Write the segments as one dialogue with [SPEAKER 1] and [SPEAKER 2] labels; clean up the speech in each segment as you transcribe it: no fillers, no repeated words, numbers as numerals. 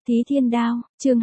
[SPEAKER 1] Thí Thiên Đao, chương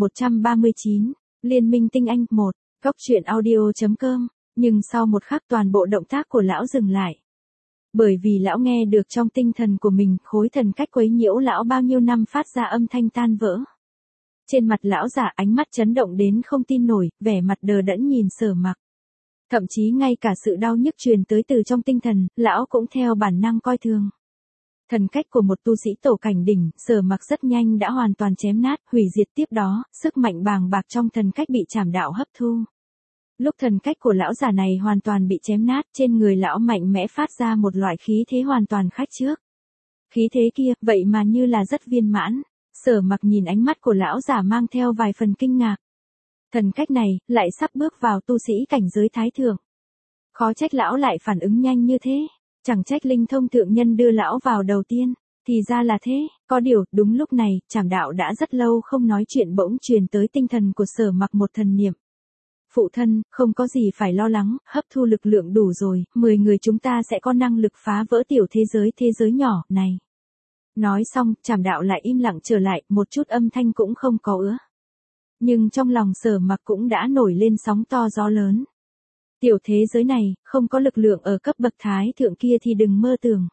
[SPEAKER 1] 2139, Liên minh tinh anh 1, Góc truyện audio.com, nhưng sau một khắc toàn bộ động tác của lão dừng lại. Bởi vì lão nghe được trong tinh thần của mình khối thần cách quấy nhiễu lão bao nhiêu năm phát ra âm thanh tan vỡ. Trên mặt lão giả ánh mắt chấn động đến không tin nổi, vẻ mặt đờ đẫn nhìn Sở Mặc. Thậm chí ngay cả sự đau nhức truyền tới từ trong tinh thần, lão cũng theo bản năng coi thường. Thần cách của một tu sĩ tổ cảnh đỉnh, Sở Mặc rất nhanh đã hoàn toàn chém nát, hủy diệt tiếp đó, sức mạnh bàng bạc trong thần cách bị trảm đạo hấp thu. Lúc thần cách của lão giả này hoàn toàn bị chém nát, trên người lão mạnh mẽ phát ra một loại khí thế hoàn toàn khác trước. Khí thế kia, vậy mà như là rất viên mãn. Sở Mặc nhìn ánh mắt của lão giả mang theo vài phần kinh ngạc. Thần cách này, lại sắp bước vào tu sĩ cảnh giới thái thượng. Khó trách lão lại phản ứng nhanh như thế. Chẳng trách Linh Thông thượng nhân đưa lão vào đầu tiên, thì ra là thế, có điều, đúng lúc này, trảm đạo đã rất lâu không nói chuyện bỗng truyền tới tinh thần của Sở Mặc một thần niệm. Phụ thân, không có gì phải lo lắng, hấp thu lực lượng đủ rồi, 10 người chúng ta sẽ có năng lực phá vỡ tiểu thế giới nhỏ này. Nói xong, trảm đạo lại im lặng trở lại, một chút âm thanh cũng không có ứa. Nhưng trong lòng Sở Mặc cũng đã nổi lên sóng to gió lớn. Tiểu thế giới này, không có lực lượng ở cấp bậc thái thượng kia thì đừng mơ tưởng.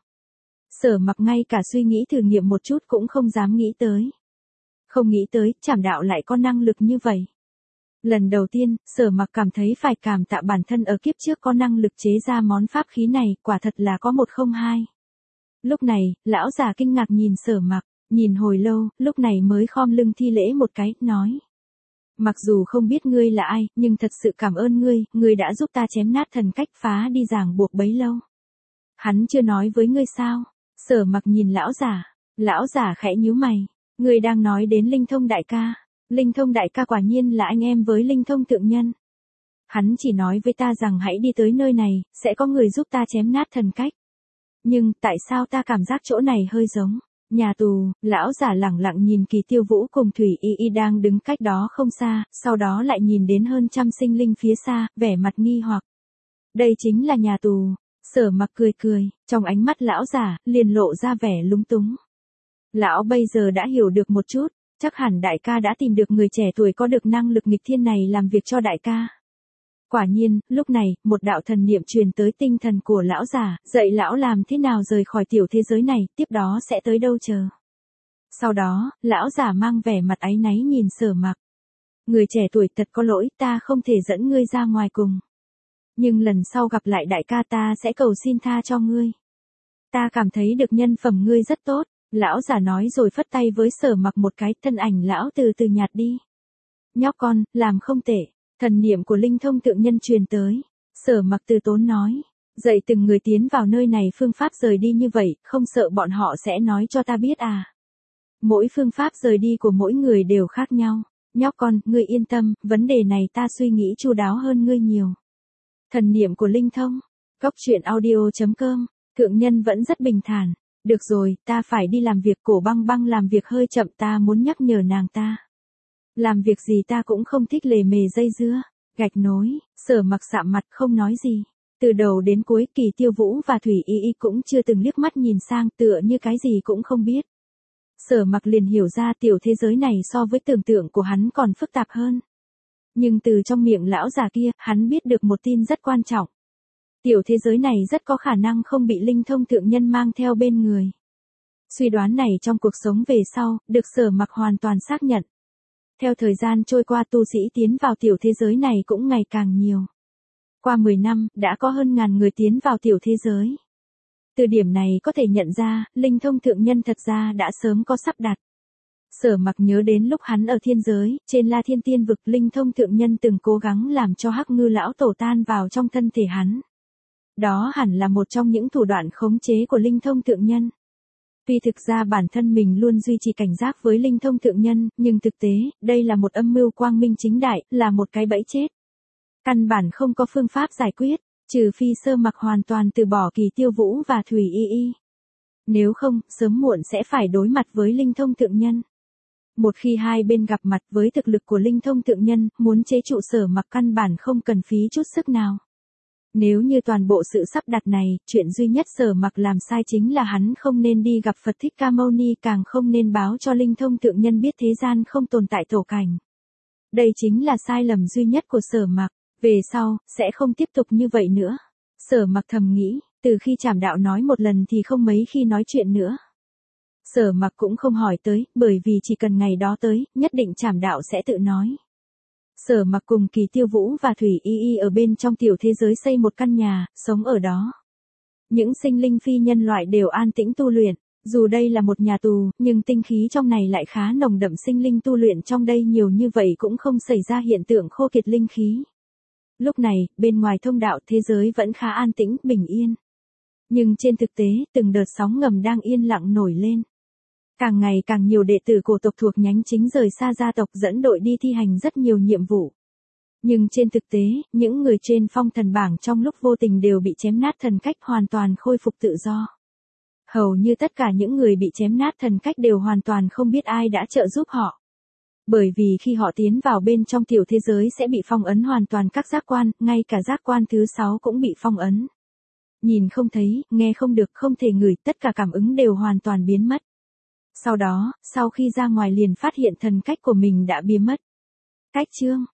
[SPEAKER 1] Sở Mặc ngay cả suy nghĩ thử nghiệm một chút cũng không dám nghĩ tới. Không nghĩ tới, trảm đạo lại có năng lực như vậy. Lần đầu tiên, Sở Mặc cảm thấy phải cảm tạ bản thân ở kiếp trước có năng lực chế ra món pháp khí này, quả thật là có một không hai. Lúc này, lão già kinh ngạc nhìn Sở Mặc, nhìn hồi lâu, lúc này mới khom lưng thi lễ một cái, nói. Mặc dù không biết ngươi là ai, nhưng thật sự cảm ơn ngươi đã giúp ta chém nát thần cách phá đi ràng buộc bấy lâu. Hắn chưa nói với ngươi sao? Sở Mặc nhìn lão giả khẽ nhíu mày, ngươi đang nói đến Linh Thông đại ca. Linh Thông đại ca quả nhiên là anh em với Linh Thông thượng nhân. Hắn chỉ nói với ta rằng hãy đi tới nơi này, sẽ có người giúp ta chém nát thần cách. Nhưng, tại sao ta cảm giác chỗ này hơi giống nhà tù? Lão giả lẳng lặng nhìn Kỳ Tiêu Vũ cùng Thủy Y Y đang đứng cách đó không xa, sau đó lại nhìn đến hơn trăm sinh linh phía xa, vẻ mặt nghi hoặc. Đây chính là nhà tù. Sở Mặc cười, trong ánh mắt lão giả, liền lộ ra vẻ lúng túng. Lão bây giờ đã hiểu được một chút, chắc hẳn đại ca đã tìm được người trẻ tuổi có được năng lực nghịch thiên này làm việc cho đại ca. Quả nhiên, lúc này, một đạo thần niệm truyền tới tinh thần của lão giả, dạy lão làm thế nào rời khỏi tiểu thế giới này, tiếp đó sẽ tới đâu chờ. Sau đó, lão giả mang vẻ mặt áy náy nhìn Sở Mặc. Người trẻ tuổi thật có lỗi, ta không thể dẫn ngươi ra ngoài cùng. Nhưng lần sau gặp lại đại ca ta sẽ cầu xin tha cho ngươi. Ta cảm thấy được nhân phẩm ngươi rất tốt, lão giả nói rồi phất tay với Sở Mặc một cái, thân ảnh lão từ từ nhạt đi. Nhóc con, làm không tệ. Thần niệm của Linh Thông thượng nhân truyền tới. Sở Mặc từ tốn nói. Dạy từng người tiến vào nơi này phương pháp rời đi như vậy, không sợ bọn họ sẽ nói cho ta biết à. Mỗi phương pháp rời đi của mỗi người đều khác nhau. Nhóc con, ngươi yên tâm, vấn đề này ta suy nghĩ chu đáo hơn ngươi nhiều. Thần niệm của Linh Thông. Góc truyện audio.com. Thượng nhân vẫn rất bình thản. Được rồi, ta phải đi làm việc. Cổ Băng Băng làm việc hơi chậm, ta muốn nhắc nhở nàng ta. Làm việc gì ta cũng không thích lề mề dây dưa, gạch nối. Sở Mặc sạm mặt không nói gì. Từ đầu đến cuối, Kỳ Tiêu Vũ và Thủy Y Y cũng chưa từng liếc mắt nhìn sang, tựa như cái gì cũng không biết. Sở Mặc liền hiểu ra tiểu thế giới này so với tưởng tượng của hắn còn phức tạp hơn. Nhưng từ trong miệng lão già kia, hắn biết được một tin rất quan trọng. Tiểu thế giới này rất có khả năng không bị Linh Thông thượng nhân mang theo bên người. Suy đoán này trong cuộc sống về sau, được Sở Mặc hoàn toàn xác nhận. Theo thời gian trôi qua, tu sĩ tiến vào tiểu thế giới này cũng ngày càng nhiều. Qua 10 năm, đã có hơn ngàn người tiến vào tiểu thế giới. Từ điểm này có thể nhận ra, Linh Thông thượng nhân thật ra đã sớm có sắp đặt. Sở Mặc nhớ đến lúc hắn ở thiên giới, trên La Thiên Tiên vực, Linh Thông thượng nhân từng cố gắng làm cho Hắc Ngư lão tổ tan vào trong thân thể hắn. Đó hẳn là một trong những thủ đoạn khống chế của Linh Thông thượng nhân. Tuy thực ra bản thân mình luôn duy trì cảnh giác với Linh Thông thượng nhân, nhưng thực tế, đây là một âm mưu quang minh chính đại, là một cái bẫy chết. Căn bản không có phương pháp giải quyết, trừ phi Sở Mặc hoàn toàn từ bỏ Kỳ Tiêu Vũ và Thủy Y Y. Nếu không, sớm muộn sẽ phải đối mặt với Linh Thông thượng nhân. Một khi hai bên gặp mặt với thực lực của Linh Thông thượng nhân, muốn chế trụ Sở Mặc căn bản không cần phí chút sức nào. Nếu như toàn bộ sự sắp đặt này, chuyện duy nhất Sở Mặc làm sai chính là hắn không nên đi gặp Phật Thích Ca Mâu Ni, càng không nên báo cho linh thông thượng nhân biết thế gian không tồn tại tổ cảnh. Đây chính là sai lầm duy nhất của Sở Mặc, về sau, sẽ không tiếp tục như vậy nữa. Sở Mặc thầm nghĩ, từ khi Trảm Đạo nói một lần thì không mấy khi nói chuyện nữa. Sở Mặc cũng không hỏi tới, bởi vì chỉ cần ngày đó tới, nhất định Trảm Đạo sẽ tự nói. Sở Mặc cùng Kỳ Tiêu Vũ và Thủy Y Y ở bên trong tiểu thế giới xây một căn nhà, sống ở đó. Những sinh linh phi nhân loại đều an tĩnh tu luyện, dù đây là một nhà tù, nhưng tinh khí trong này lại khá nồng đậm, sinh linh tu luyện trong đây nhiều như vậy cũng không xảy ra hiện tượng khô kiệt linh khí. Lúc này, bên ngoài thông đạo thế giới vẫn khá an tĩnh, bình yên. Nhưng trên thực tế, từng đợt sóng ngầm đang yên lặng nổi lên. Càng ngày càng nhiều đệ tử cổ tộc thuộc nhánh chính rời xa gia tộc, dẫn đội đi thi hành rất nhiều nhiệm vụ. Nhưng trên thực tế, những người trên phong thần bảng trong lúc vô tình đều bị chém nát thần cách, hoàn toàn khôi phục tự do. Hầu như tất cả những người bị chém nát thần cách đều hoàn toàn không biết ai đã trợ giúp họ. Bởi vì khi họ tiến vào bên trong tiểu thế giới sẽ bị phong ấn hoàn toàn các giác quan, ngay cả giác quan thứ 6 cũng bị phong ấn. Nhìn không thấy, nghe không được, không thể ngửi, tất cả cảm ứng đều hoàn toàn biến mất. Sau đó, sau khi ra ngoài liền phát hiện thần cách của mình đã biến mất. Cách chương